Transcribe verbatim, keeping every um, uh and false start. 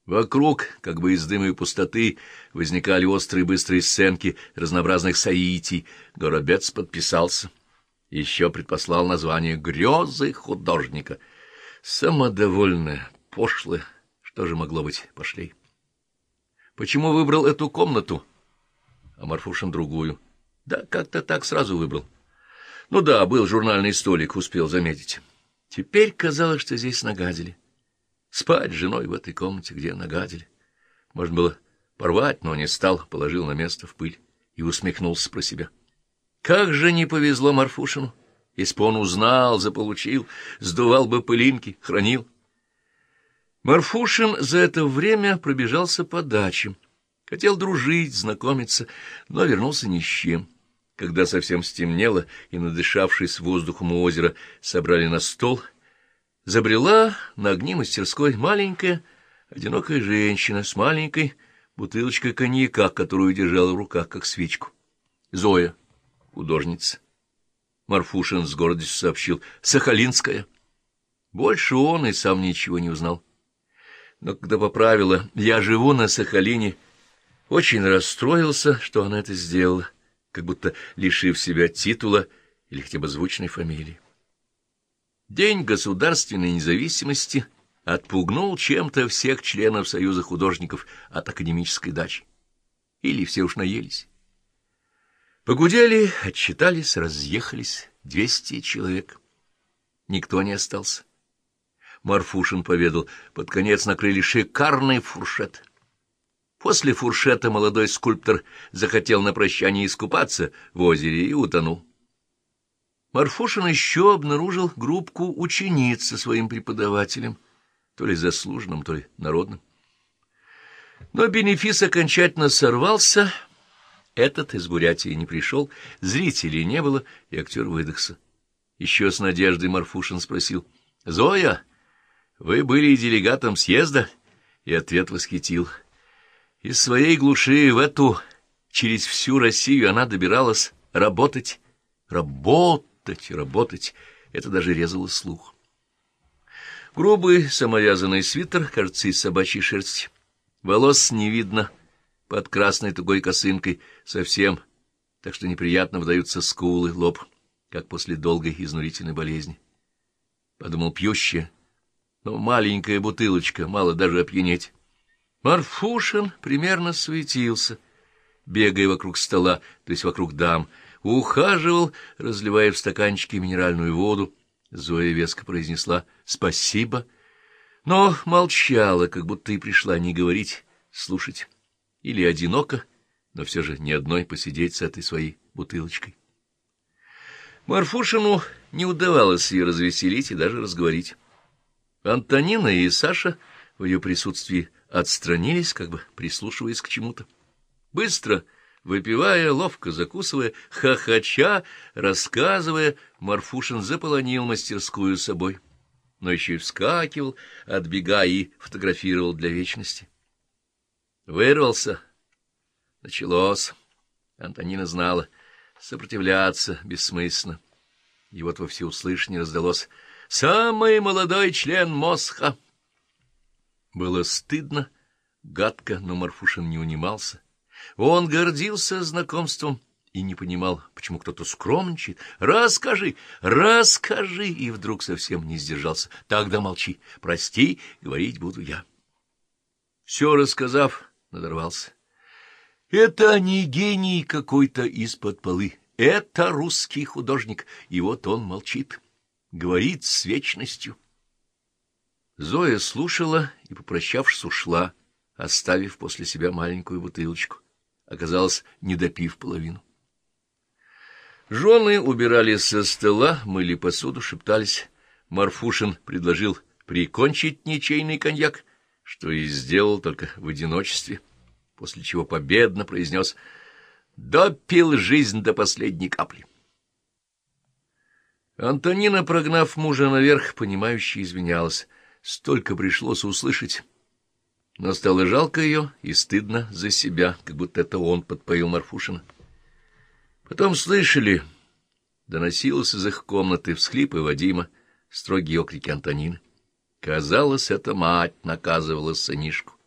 Вокруг, как бы из дыма и пустоты, возникали острые быстрые сценки разнообразных соитий. Горобец подписался. Еще предпослал название «Грезы художника». Самодовольное, пошлое, что же могло быть пошлей? Почему выбрал эту комнату, а Марфушин другую? Да как-то так сразу выбрал. Ну да, был журнальный столик, успел заметить. Теперь казалось, что здесь нагадили. Спать с женой в этой комнате, где нагадили. Можно было порвать, но не стал, положил на место в пыль и усмехнулся про себя. Как же не повезло Марфушину! Если бы он узнал, заполучил, сдувал бы пылинки, хранил. Марфушин за это время пробежался по дачам. Хотел дружить, знакомиться, но вернулся ни с чем. Когда совсем стемнело и, надышавшись воздухом у озера, собрали на стол, забрела на огни мастерской маленькая, одинокая женщина с маленькой бутылочкой коньяка, которую держала в руках, как свечку. Зоя, художница. Марфушин с гордостью сообщил: Сахалинская. Больше он и сам ничего не узнал. Но когда поправила «я живу на Сахалине», очень расстроился, что она это сделала, как будто лишив себя титула или хотя бы звучной фамилии. День государственной независимости отпугнул чем-то всех членов Союза художников от академической дачи. Или все уж наелись. Погудели, отчитались, разъехались двести человек. Никто не остался. Марфушин поведал, под конец накрыли шикарный фуршет. После фуршета молодой скульптор захотел на прощание искупаться в озере и утонул. Марфушин еще обнаружил группку учениц со своим преподавателем, то ли заслуженным, то ли народным. Но бенефис окончательно сорвался, этот из Бурятии не пришел, зрителей не было, и актер выдохся. Еще с надеждой Марфушин спросил: «Зоя, вы были делегатом съезда?» И ответ восхитил. Из своей глуши в эту, через всю Россию она добиралась работать, работать, работать. Это даже резало слух. Грубый самовязанный свитер, кажется, из собачьей шерсти. Волос не видно под красной тугой косынкой совсем, так что неприятно вдаются скулы, лоб, как после долгой изнурительной болезни. Подумал: пьющая, но маленькая бутылочка, мало даже опьянеть. Марфушин примерно суетился, бегая вокруг стола, то есть вокруг дам, ухаживал, разливая в стаканчики минеральную воду. Зоя веско произнесла «спасибо», но молчала, как будто и пришла не говорить, слушать. Или одиноко, но все же не одной посидеть с этой своей бутылочкой. Марфушину не удавалось ее развеселить и даже разговорить. Антонина и Саша в ее присутствии отстранились, как бы прислушиваясь к чему-то. Быстро выпивая, ловко закусывая, хохоча, рассказывая, Марфушин заполонил мастерскую собой, но еще и вскакивал, отбегая и фотографировал для вечности. Вырвался. Началось. Антонина знала, сопротивляться бессмысленно. И вот во всеуслышание раздалось: «Самый молодой член МОСХа!» Было стыдно, гадко, но Марфушин не унимался. Он гордился знакомством и не понимал, почему кто-то скромничает. «Расскажи, расскажи!» И вдруг совсем не сдержался. «Тогда молчи, прости, говорить буду я». Все рассказав, надорвался. «Это не гений какой-то из-под полы, это русский художник, и вот он молчит, говорит с вечностью». Зоя слушала и, попрощавшись, ушла, оставив после себя маленькую бутылочку. Оказалось, не допив половину. Жены убирались со стола, мыли посуду, шептались. Марфушин предложил прикончить ничейный коньяк, что и сделал только в одиночестве, после чего победно произнес: «Допил жизнь до последней капли». Антонина, прогнав мужа наверх, понимающе извинялась. Столько пришлось услышать. Но стало жалко ее и стыдно за себя, как будто это он подпоил Марфушина. Потом слышали, доносилось из их комнаты всхлипы Вадима, строгие окрики Антонины. Казалось, это мать наказывала сынишку.